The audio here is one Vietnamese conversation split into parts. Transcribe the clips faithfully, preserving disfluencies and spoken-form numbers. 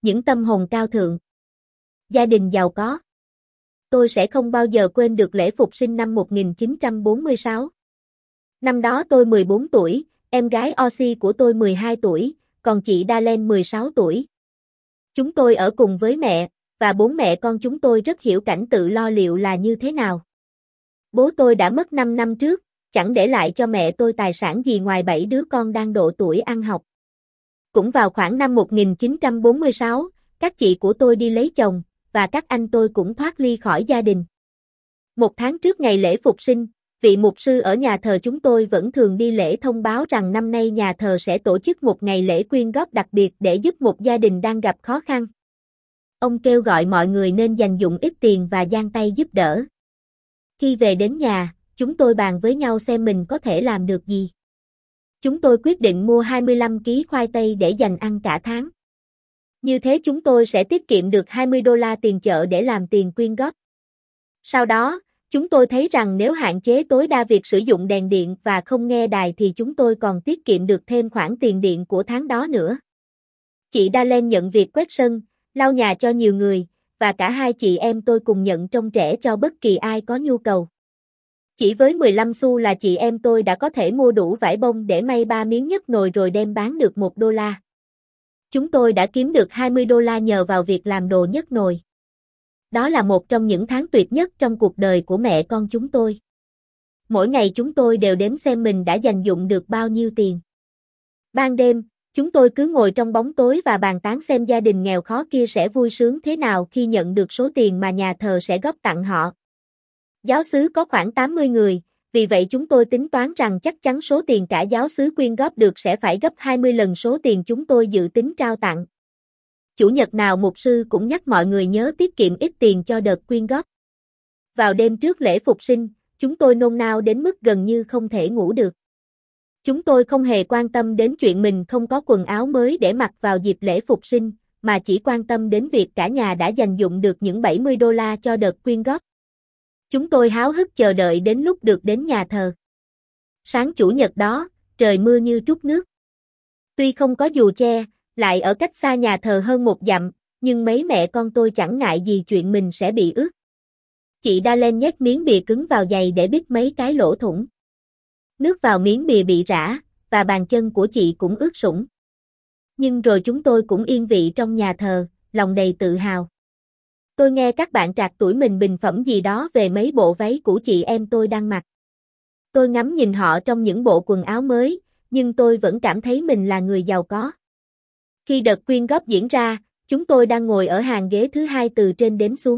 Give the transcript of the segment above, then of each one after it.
những tâm hồn cao thượng, gia đình giàu có. Tôi sẽ không bao giờ quên được lễ phục sinh năm một nghìn chín trăm bốn mươi sáu. Năm đó tôi mười bốn tuổi, em gái Oxy của tôi mười hai tuổi, còn chị Dalen mười sáu tuổi. Chúng tôi ở cùng với mẹ, và bốn mẹ con chúng tôi rất hiểu cảnh tự lo liệu là như thế nào. Bố tôi đã mất năm năm trước, chẳng để lại cho mẹ tôi tài sản gì ngoài bảy đứa con đang độ tuổi ăn học. Cũng vào khoảng năm một nghìn chín trăm bốn mươi sáu, các chị của tôi đi lấy chồng, và các anh tôi cũng thoát ly khỏi gia đình. Một tháng trước ngày lễ Phục sinh, vị mục sư ở nhà thờ chúng tôi vẫn thường đi lễ thông báo rằng năm nay nhà thờ sẽ tổ chức một ngày lễ quyên góp đặc biệt để giúp một gia đình đang gặp khó khăn. Ông kêu gọi mọi người nên dành dụm ít tiền và dang tay giúp đỡ. Khi về đến nhà, chúng tôi bàn với nhau xem mình có thể làm được gì. Chúng tôi quyết định mua hai mươi lăm ki lô gam khoai tây để dành ăn cả tháng. Như thế chúng tôi sẽ tiết kiệm được hai mươi đô la tiền chợ để làm tiền quyên góp. Sau đó, chúng tôi thấy rằng nếu hạn chế tối đa việc sử dụng đèn điện và không nghe đài thì chúng tôi còn tiết kiệm được thêm khoản tiền điện của tháng đó nữa. Chị Dalen nhận việc quét sân, lau nhà cho nhiều người, và cả hai chị em tôi cùng nhận trông trẻ cho bất kỳ ai có nhu cầu. Chỉ với mười lăm xu là chị em tôi đã có thể mua đủ vải bông để may ba miếng nhấc nồi rồi đem bán được một đô la. Chúng tôi đã kiếm được hai mươi đô la nhờ vào việc làm đồ nhấc nồi. Đó là một trong những tháng tuyệt nhất trong cuộc đời của mẹ con chúng tôi. Mỗi ngày chúng tôi đều đếm xem mình đã dành dụm được bao nhiêu tiền. Ban đêm, chúng tôi cứ ngồi trong bóng tối và bàn tán xem gia đình nghèo khó kia sẽ vui sướng thế nào khi nhận được số tiền mà nhà thờ sẽ góp tặng họ. Giáo xứ có khoảng tám mươi người, vì vậy chúng tôi tính toán rằng chắc chắn số tiền cả giáo xứ quyên góp được sẽ phải gấp hai mươi lần số tiền chúng tôi dự tính trao tặng. Chủ nhật nào mục sư cũng nhắc mọi người nhớ tiết kiệm ít tiền cho đợt quyên góp. Vào đêm trước lễ Phục sinh, chúng tôi nôn nao đến mức gần như không thể ngủ được. Chúng tôi không hề quan tâm đến chuyện mình không có quần áo mới để mặc vào dịp lễ Phục sinh, mà chỉ quan tâm đến việc cả nhà đã dành dụm được những bảy mươi đô la cho đợt quyên góp. Chúng tôi háo hức chờ đợi đến lúc được đến nhà thờ. Sáng chủ nhật đó, trời mưa như trút nước. Tuy không có dù che, lại ở cách xa nhà thờ hơn một dặm, nhưng mấy mẹ con tôi chẳng ngại gì chuyện mình sẽ bị ướt. Chị Dalen nhét miếng bìa cứng vào giày để bít mấy cái lỗ thủng. Nước vào miếng bìa bị rã, và bàn chân của chị cũng ướt sũng. Nhưng rồi chúng tôi cũng yên vị trong nhà thờ, lòng đầy tự hào. Tôi nghe các bạn trạc tuổi mình bình phẩm gì đó về mấy bộ váy của chị em tôi đang mặc. Tôi ngắm nhìn họ trong những bộ quần áo mới, nhưng tôi vẫn cảm thấy mình là người giàu có. Khi đợt quyên góp diễn ra, chúng tôi đang ngồi ở hàng ghế thứ hai từ trên đếm xuống.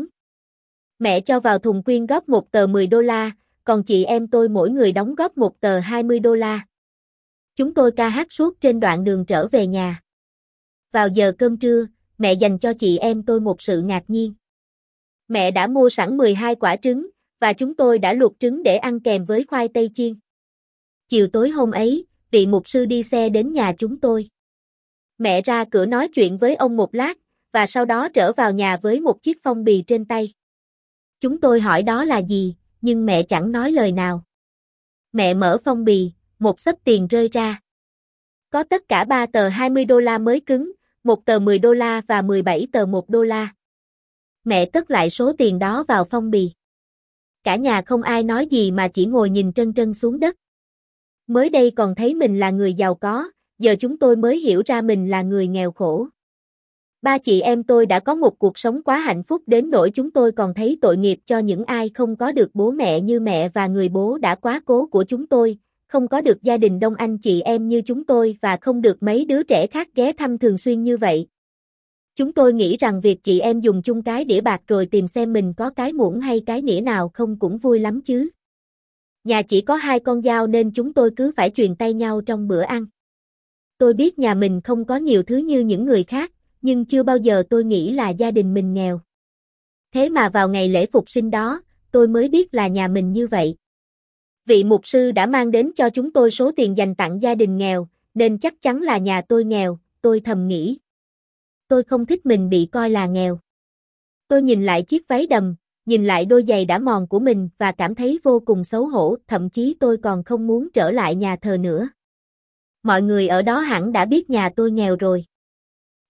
Mẹ cho vào thùng quyên góp một tờ mười đô la, còn chị em tôi mỗi người đóng góp một tờ hai mươi đô la. Chúng tôi ca hát suốt trên đoạn đường trở về nhà. Vào giờ cơm trưa, mẹ dành cho chị em tôi một sự ngạc nhiên. Mẹ đã mua sẵn mười hai quả trứng, và chúng tôi đã luộc trứng để ăn kèm với khoai tây chiên. Chiều tối hôm ấy, vị mục sư đi xe đến nhà chúng tôi. Mẹ ra cửa nói chuyện với ông một lát, và sau đó trở vào nhà với một chiếc phong bì trên tay. Chúng tôi hỏi đó là gì, nhưng mẹ chẳng nói lời nào. Mẹ mở phong bì, một xấp tiền rơi ra. Có tất cả ba tờ hai mươi đô la mới cứng, một tờ mười đô la và mười bảy tờ một đô la. Mẹ cất lại số tiền đó vào phong bì. Cả nhà không ai nói gì mà chỉ ngồi nhìn trân trân xuống đất. Mới đây còn thấy mình là người giàu có, giờ chúng tôi mới hiểu ra mình là người nghèo khổ. Ba chị em tôi đã có một cuộc sống quá hạnh phúc đến nỗi chúng tôi còn thấy tội nghiệp cho những ai không có được bố mẹ như mẹ và người bố đã quá cố của chúng tôi, không có được gia đình đông anh chị em như chúng tôi và không được mấy đứa trẻ khác ghé thăm thường xuyên như vậy. Chúng tôi nghĩ rằng việc chị em dùng chung cái đĩa bạc rồi tìm xem mình có cái muỗng hay cái nĩa nào không cũng vui lắm chứ. Nhà chỉ có hai con dao nên chúng tôi cứ phải truyền tay nhau trong bữa ăn. Tôi biết nhà mình không có nhiều thứ như những người khác, nhưng chưa bao giờ tôi nghĩ là gia đình mình nghèo. Thế mà vào ngày lễ Phục sinh đó, tôi mới biết là nhà mình như vậy. Vị mục sư đã mang đến cho chúng tôi số tiền dành tặng gia đình nghèo, nên chắc chắn là nhà tôi nghèo, tôi thầm nghĩ. Tôi không thích mình bị coi là nghèo. Tôi nhìn lại chiếc váy đầm, nhìn lại đôi giày đã mòn của mình và cảm thấy vô cùng xấu hổ, thậm chí tôi còn không muốn trở lại nhà thờ nữa. Mọi người ở đó hẳn đã biết nhà tôi nghèo rồi.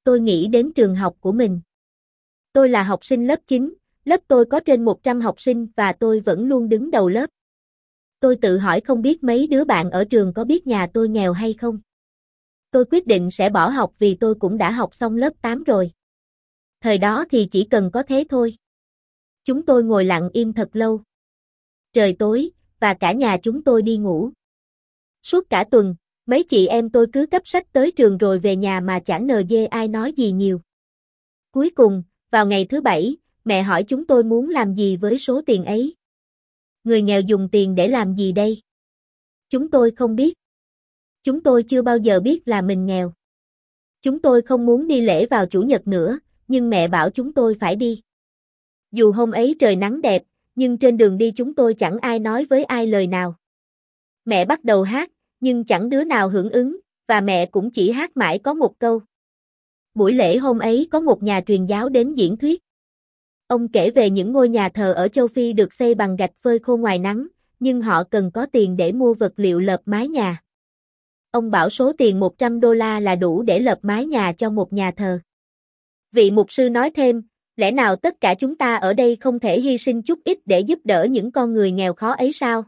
tôi nghĩ đến trường học của mình. Tôi là học sinh lớp chín, lớp tôi có trên một trăm học sinh và tôi vẫn luôn đứng đầu lớp. Tôi tự hỏi không biết mấy đứa bạn ở trường có biết nhà tôi nghèo hay không. Tôi quyết định sẽ bỏ học vì tôi cũng đã học xong lớp tám rồi. Thời đó thì chỉ cần có thế thôi. Chúng tôi ngồi lặng im thật lâu. Trời tối, và cả nhà chúng tôi đi ngủ. Suốt cả tuần, mấy chị em tôi cứ cấp sách tới trường rồi về nhà mà chẳng nờ dê ai nói gì nhiều. Cuối cùng, vào ngày thứ bảy, mẹ hỏi chúng tôi muốn làm gì với số tiền ấy. Người nghèo dùng tiền để làm gì đây? Chúng tôi không biết. Chúng tôi chưa bao giờ biết là mình nghèo. Chúng tôi không muốn đi lễ vào chủ nhật nữa, nhưng mẹ bảo chúng tôi phải đi. Dù hôm ấy trời nắng đẹp, nhưng trên đường đi chúng tôi chẳng ai nói với ai lời nào. Mẹ bắt đầu hát, nhưng chẳng đứa nào hưởng ứng, và mẹ cũng chỉ hát mãi có một câu. Buổi lễ hôm ấy có một nhà truyền giáo đến diễn thuyết. Ông kể về những ngôi nhà thờ ở châu Phi được xây bằng gạch phơi khô ngoài nắng, nhưng họ cần có tiền để mua vật liệu lợp mái nhà. Ông bảo số tiền một trăm đô la là đủ để lợp mái nhà cho một nhà thờ. Vị mục sư nói thêm, lẽ nào tất cả chúng ta ở đây không thể hy sinh chút ít để giúp đỡ những con người nghèo khó ấy sao?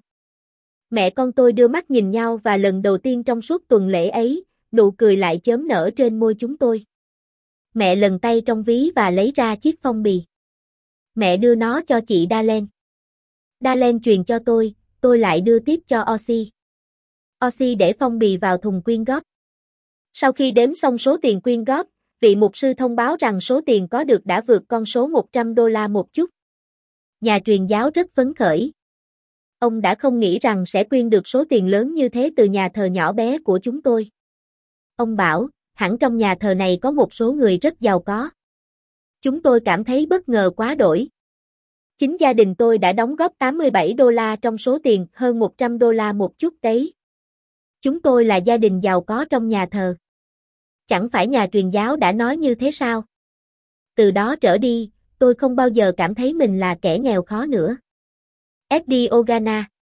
Mẹ con tôi đưa mắt nhìn nhau và lần đầu tiên trong suốt tuần lễ ấy, nụ cười lại chớm nở trên môi chúng tôi. Mẹ lần tay trong ví và lấy ra chiếc phong bì. Mẹ đưa nó cho chị Darlene. Darlene truyền cho tôi, tôi lại đưa tiếp cho Oxy. Oxy để phong bì vào thùng quyên góp. Sau khi đếm xong số tiền quyên góp, vị mục sư thông báo rằng số tiền có được đã vượt con số một trăm đô la một chút. Nhà truyền giáo rất phấn khởi. Ông đã không nghĩ rằng sẽ quyên được số tiền lớn như thế từ nhà thờ nhỏ bé của chúng tôi. Ông bảo, hẳn trong nhà thờ này có một số người rất giàu có. Chúng tôi cảm thấy bất ngờ quá đỗi. Chính gia đình tôi đã đóng góp tám mươi bảy đô la trong số tiền hơn một trăm đô la một chút đấy. Chúng tôi là gia đình giàu có trong nhà thờ. Chẳng phải nhà truyền giáo đã nói như thế sao? Từ đó trở đi, tôi không bao giờ cảm thấy mình là kẻ nghèo khó nữa. Eddie Ogana